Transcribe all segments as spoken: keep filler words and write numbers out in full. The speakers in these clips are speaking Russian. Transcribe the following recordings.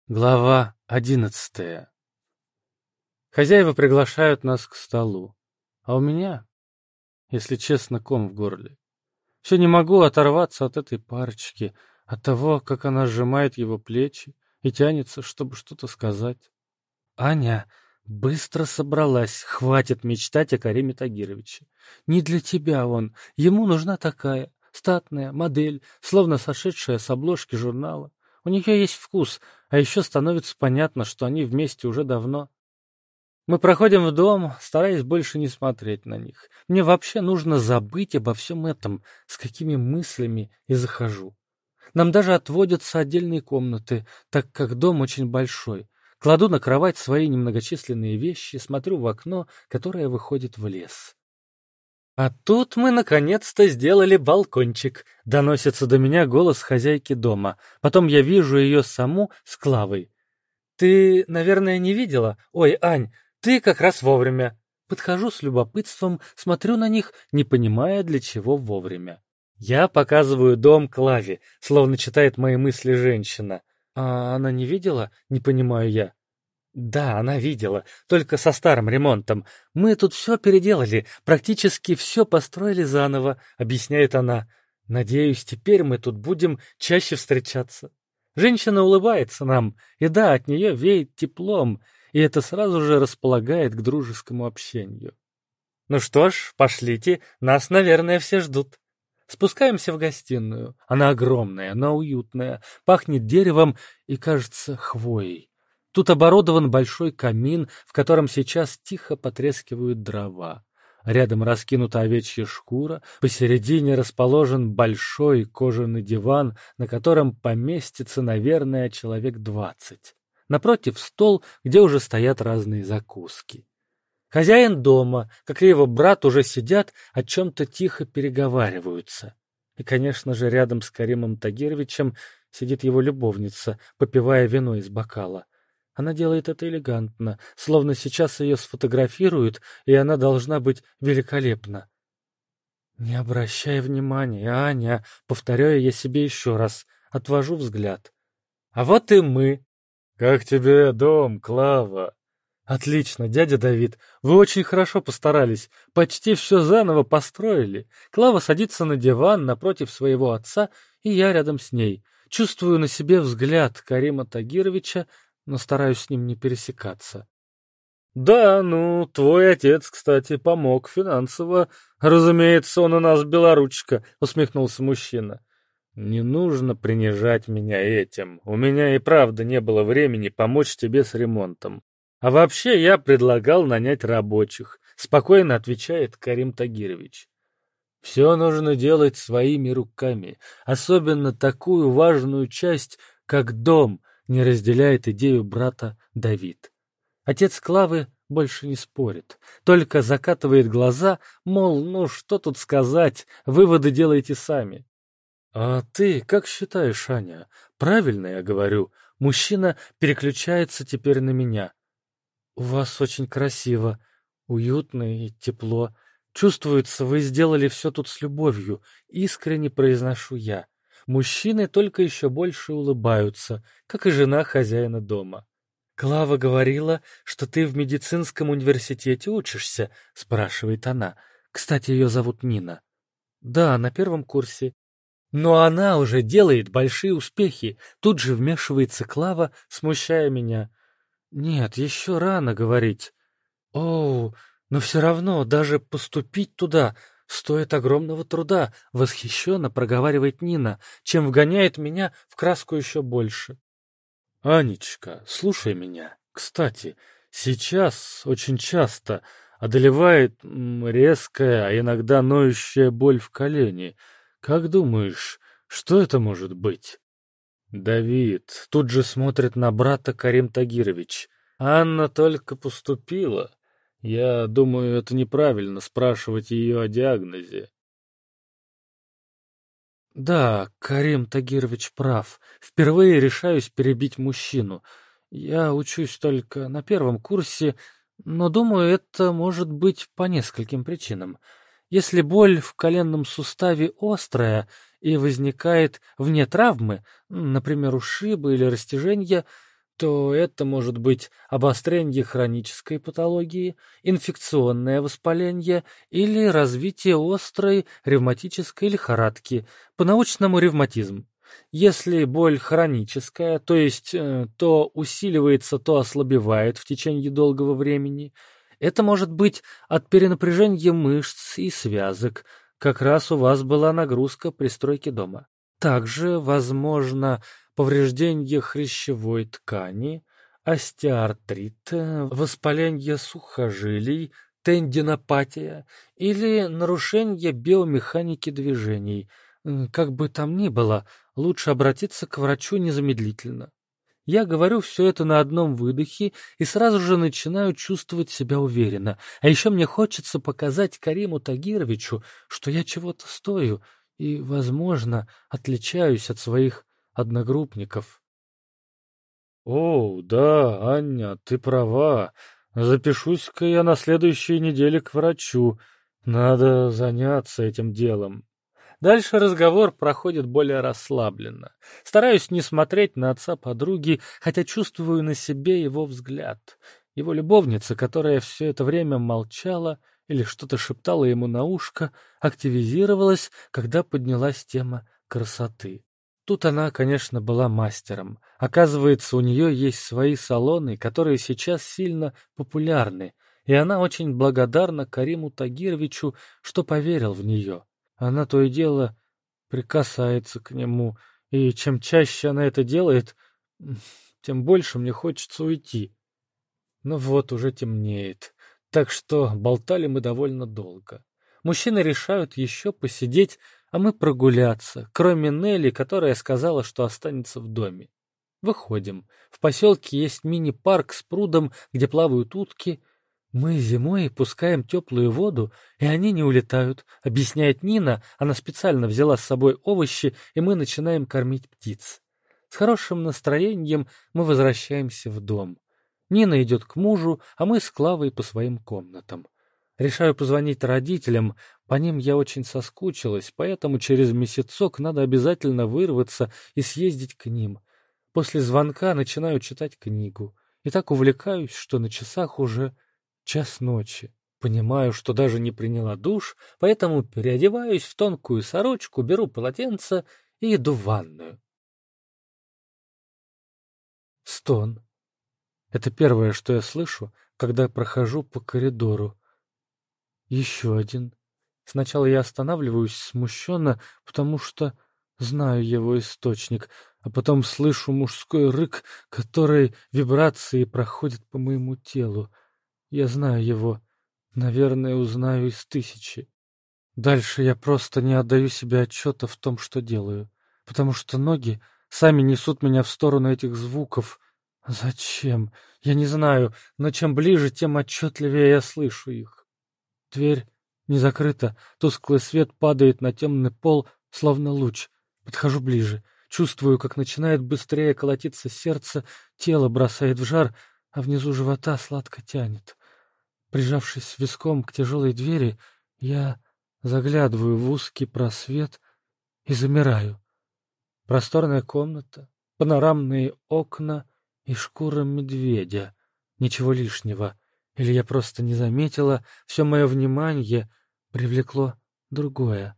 Глава одиннадцатая. Хозяева приглашают нас к столу. А у меня, если честно, ком в горле. Все не могу оторваться от этой парочки, от того, как она сжимает его плечи и тянется, чтобы что-то сказать. Аня быстро собралась. Хватит мечтать о Кариме Тагировиче. Не для тебя он. Ему нужна такая, статная модель, словно сошедшая с обложки журнала. У нее есть вкус, а еще становится понятно, что они вместе уже давно. Мы проходим в дом, стараясь больше не смотреть на них. Мне вообще нужно забыть обо всем этом, с какими мыслями и захожу. Нам даже отводятся отдельные комнаты, так как дом очень большой. Кладу на кровать свои немногочисленные вещи, смотрю в окно, которое выходит в лес. А тут мы наконец-то сделали балкончик. Доносится до меня голос хозяйки дома. Потом я вижу ее саму с Клавой. Ты, наверное, не видела? Ой, Ань, ты как раз вовремя. Подхожу с любопытством, смотрю на них, не понимая, для чего вовремя. Я показываю дом Клаве, словно читает мои мысли женщина. А она не видела? Не понимаю я. Да, она видела, только со старым ремонтом. Мы тут все переделали, практически все построили заново, объясняет она. Надеюсь, теперь мы тут будем чаще встречаться. Женщина улыбается нам, и да, от нее веет теплом, и это сразу же располагает к дружескому общению. Ну что ж, пошлите, нас, наверное, все ждут. Спускаемся в гостиную. Она огромная, она уютная, пахнет деревом и, кажется, хвоей. Тут оборудован большой камин, в котором сейчас тихо потрескивают дрова. Рядом раскинута овечья шкура, посередине расположен большой кожаный диван, на котором поместится, наверное, человек двадцать. Напротив стол, где уже стоят разные закуски. Хозяин дома, как и его брат, уже сидят, о чем-то тихо переговариваются. И, конечно же, рядом с Каримом Тагировичем сидит его любовница, попивая вино из бокала. Она делает это элегантно, словно сейчас ее сфотографируют, и она должна быть великолепна. «Не обращай внимания, Аня», — повторяю я себе еще раз, отвожу взгляд. «А вот и мы». «Как тебе дом, Клава?» «Отлично, дядя Давид, вы очень хорошо постарались, почти все заново построили». Клава садится на диван напротив своего отца, и я рядом с ней. Чувствую на себе взгляд Карима Тагировича, но стараюсь с ним не пересекаться. «Да, ну, твой отец, кстати, помог финансово. Разумеется, он у нас белоручка», — усмехнулся мужчина. «Не нужно принижать меня этим. У меня и правда не было времени помочь тебе с ремонтом. А вообще я предлагал нанять рабочих», — спокойно отвечает Карим Тагирович. «Все нужно делать своими руками, особенно такую важную часть, как дом», — не разделяет идею брата Давид. Отец Клавы больше не спорит, только закатывает глаза, мол, ну что тут сказать, выводы делайте сами. «А ты как считаешь, Аня? Правильно я говорю?» Мужчина переключается теперь на меня. «У вас очень красиво, уютно и тепло. Чувствуется, вы сделали все тут с любовью», — искренне произношу я. Мужчины только еще больше улыбаются, как и жена хозяина дома. «Клава говорила, что ты в медицинском университете учишься?» — спрашивает она. Кстати, ее зовут Нина. «Да, на первом курсе». «Но она уже делает большие успехи», — тут же вмешивается Клава, смущая меня. «Нет, еще рано говорить». «Оу, но все равно даже поступить туда стоит огромного труда», — восхищенно проговаривает Нина, чем вгоняет меня в краску еще больше. «Анечка, слушай меня. Кстати, сейчас очень часто одолевает м, резкая, а иногда ноющая боль в колене. Как думаешь, что это может быть?» Давид тут же смотрит на брата Карим Тагирович. «Анна только поступила. Я думаю, это неправильно спрашивать ее о диагнозе». Да, Карим Тагирович прав. Впервые решаюсь перебить мужчину. Я учусь только на первом курсе, но думаю, это может быть по нескольким причинам. Если боль в коленном суставе острая и возникает вне травмы, например, ушибы или растяжения, то это может быть обострение хронической патологии, инфекционное воспаление или развитие острой ревматической лихорадки, по-научному ревматизм. Если боль хроническая, то есть э, то усиливается, то ослабевает в течение долгого времени, это может быть от перенапряжения мышц и связок. Как раз у вас была нагрузка при стройке дома. Также возможно повреждение хрящевой ткани, остеоартрит, э, воспаление сухожилий, тендинопатия или нарушение биомеханики движений. М, Как бы там ни было, лучше обратиться к врачу незамедлительно. Я говорю все это на одном выдохе и сразу же начинаю чувствовать себя уверенно. А еще мне хочется показать Кариму Тагировичу, что я чего-то стою и, возможно, отличаюсь от своих одногруппников. «О, да, Аня, ты права. Запишусь-ка я на следующей неделе к врачу. Надо заняться этим делом». Дальше разговор проходит более расслабленно. Стараюсь не смотреть на отца подруги, хотя чувствую на себе его взгляд. Его любовница, которая все это время молчала или что-то шептала ему на ушко, активизировалась, когда поднялась тема красоты. Тут она, конечно, была мастером. Оказывается, у нее есть свои салоны, которые сейчас сильно популярны, и она очень благодарна Кариму Тагировичу, что поверил в нее. Она то и дело прикасается к нему, и чем чаще она это делает, тем больше мне хочется уйти. Но вот уже темнеет, так что болтали мы довольно долго. Мужчины решают еще посидеть, а мы прогуляться, кроме Нелли, которая сказала, что останется в доме. Выходим. В поселке есть мини-парк с прудом, где плавают утки. Мы зимой пускаем теплую воду, и они не улетают, объясняет Нина. Она специально взяла с собой овощи, и мы начинаем кормить птиц. С хорошим настроением мы возвращаемся в дом. Нина идет к мужу, а мы с Клавой по своим комнатам. Решаю позвонить родителям, по ним я очень соскучилась, поэтому через месяцок надо обязательно вырваться и съездить к ним. После звонка начинаю читать книгу. И так увлекаюсь, что на часах уже час ночи. Понимаю, что даже не приняла душ, поэтому переодеваюсь в тонкую сорочку, беру полотенце и иду в ванную. Стон. Это первое, что я слышу, когда прохожу по коридору. Еще один. Сначала я останавливаюсь смущенно, потому что знаю его источник, а потом слышу мужской рык, который вибрацией проходит по моему телу. Я знаю его. Наверное, узнаю из тысячи. Дальше я просто не отдаю себе отчета в том, что делаю, потому что ноги сами несут меня в сторону этих звуков. Зачем? Я не знаю, но чем ближе, тем отчетливее я слышу их. Дверь не закрыта, тусклый свет падает на темный пол, словно луч. Подхожу ближе, чувствую, как начинает быстрее колотиться сердце, тело бросает в жар, а внизу живота сладко тянет. Прижавшись виском к тяжелой двери, я заглядываю в узкий просвет и замираю. Просторная комната, панорамные окна и шкура медведя. Ничего лишнего. Или я просто не заметила, все мое внимание привлекло другое.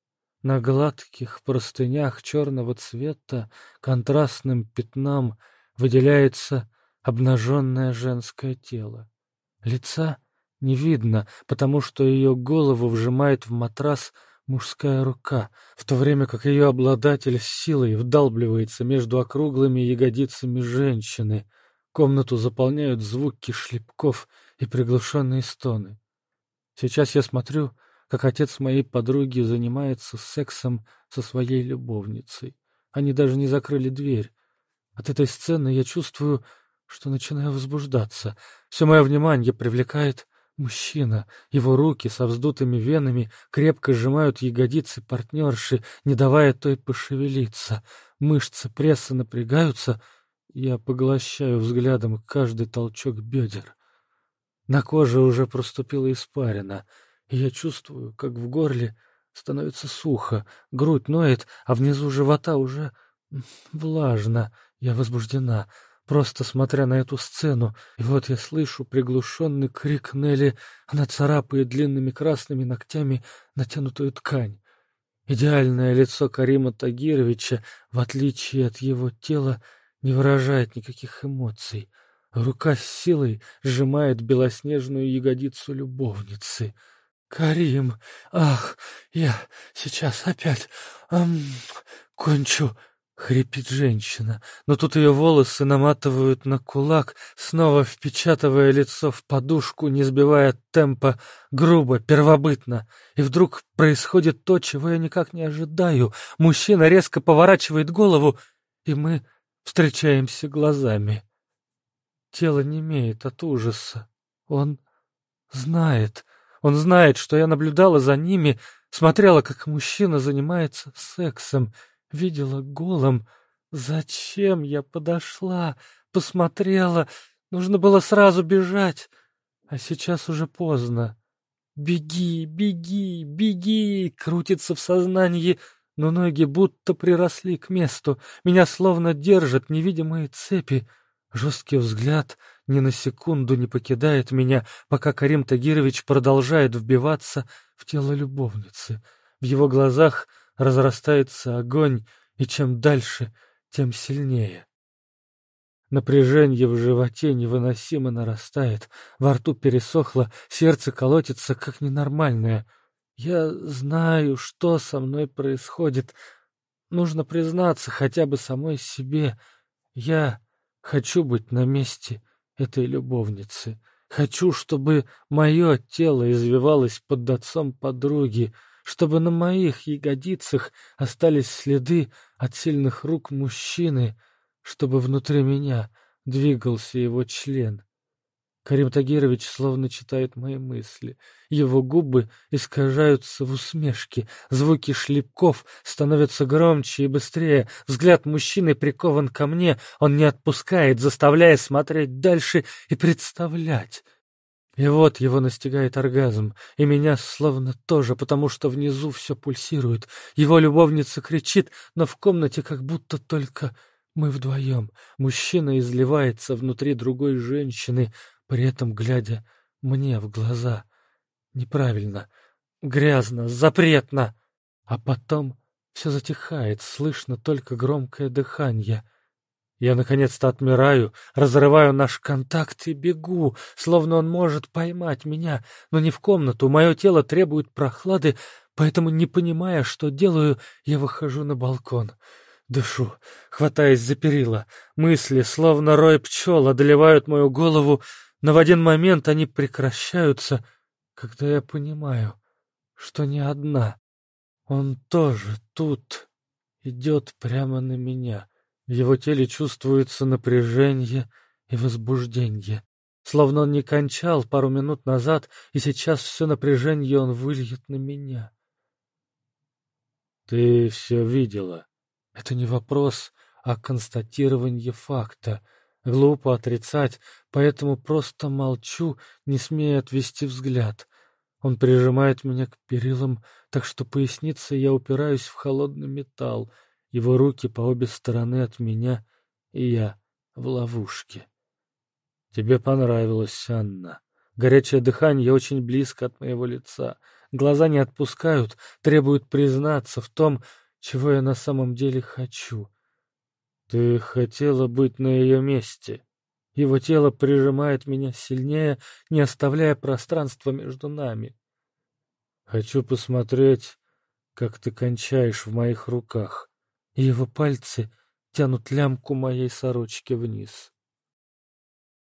На гладких простынях черного цвета контрастным пятном выделяется обнаженное женское тело. Лица не видно, потому что ее голову вжимает в матрас мужская рука, в то время как ее обладатель с силой вдалбливается между округлыми ягодицами женщины. Комнату заполняют звуки шлепков и приглушенные стоны. Сейчас я смотрю, как отец моей подруги занимается сексом со своей любовницей. Они даже не закрыли дверь. От этой сцены я чувствую, что начинаю возбуждаться. Все мое внимание привлекает мужчина. Его руки со вздутыми венами крепко сжимают ягодицы партнерши, не давая той пошевелиться. Мышцы пресса напрягаются. Я поглощаю взглядом каждый толчок бедер. На коже уже проступила испарина, и я чувствую, как в горле становится сухо, грудь ноет, а внизу живота уже влажно. Я возбуждена. просто смотря на эту сцену. И вот я слышу приглушенный крик Нелли. Она царапает длинными красными ногтями натянутую ткань. Идеальное лицо Карима Тагировича, в отличие от его тела, не выражает никаких эмоций. Рука с силой сжимает белоснежную ягодицу любовницы. «Карим! Ах, я сейчас опять... Ам, кончу!» — хрипит женщина, но тут ее волосы наматывают на кулак, снова впечатывая лицо в подушку, не сбивая темпа, грубо, первобытно. И вдруг происходит то, чего я никак не ожидаю. Мужчина резко поворачивает голову, и мы встречаемся глазами. Тело немеет от ужаса. Он знает... Он знает, что я наблюдала за ними, смотрела, как мужчина занимается сексом, видела голым. Зачем я подошла, посмотрела? Нужно было сразу бежать, а сейчас уже поздно. «Беги, беги, беги!» — крутится в сознании, но ноги будто приросли к месту. Меня словно держат невидимые цепи. Жесткий взгляд ни на секунду не покидает меня, пока Карим Тагирович продолжает вбиваться в тело любовницы. В его глазах разрастается огонь, и чем дальше, тем сильнее. Напряжение в животе невыносимо нарастает, во рту пересохло, сердце колотится, как ненормальное. Я знаю, что со мной происходит. Нужно признаться хотя бы самой себе. Я хочу быть на месте этой любовницы. Хочу, чтобы мое тело извивалось под отцом подруги, чтобы на моих ягодицах остались следы от сильных рук мужчины, чтобы внутри меня двигался его член. Карим Тагирович словно читает мои мысли. Его губы искажаются в усмешке, звуки шлепков становятся громче и быстрее. Взгляд мужчины прикован ко мне, он не отпускает, заставляя смотреть дальше и представлять. И вот его настигает оргазм, и меня словно тоже, потому что внизу все пульсирует. Его любовница кричит, но в комнате как будто только мы вдвоем. Мужчина изливается внутри другой женщины, при этом глядя мне в глаза. Неправильно, грязно, запретно. А потом все затихает, слышно только громкое дыхание. Я наконец-то отмираю, разрываю наш контакт и бегу, словно он может поймать меня, но не в комнату. Мое тело требует прохлады, поэтому, не понимая, что делаю, я выхожу на балкон. Дышу, хватаясь за перила. Мысли, словно рой пчел, одолевают мою голову, но в один момент они прекращаются, когда я понимаю, что не одна. Он тоже тут, идет прямо на меня. В его теле чувствуется напряжение и возбуждение. Словно он не кончал пару минут назад, и сейчас все напряжение он выльет на меня. «Ты все видела?» Это не вопрос, а констатирование факта. Глупо отрицать, поэтому просто молчу, не смея отвести взгляд. Он прижимает меня к перилам, так что поясницей я упираюсь в холодный металл. Его руки по обе стороны от меня, и я в ловушке. Тебе понравилось, Анна. Горячее дыхание очень близко от моего лица. Глаза не отпускают, требуют признаться в том, чего я на самом деле хочу. Ты хотела быть на ее месте. Его тело прижимает меня сильнее, не оставляя пространства между нами. Хочу посмотреть, как ты кончаешь в моих руках. И его пальцы тянут лямку моей сорочки вниз.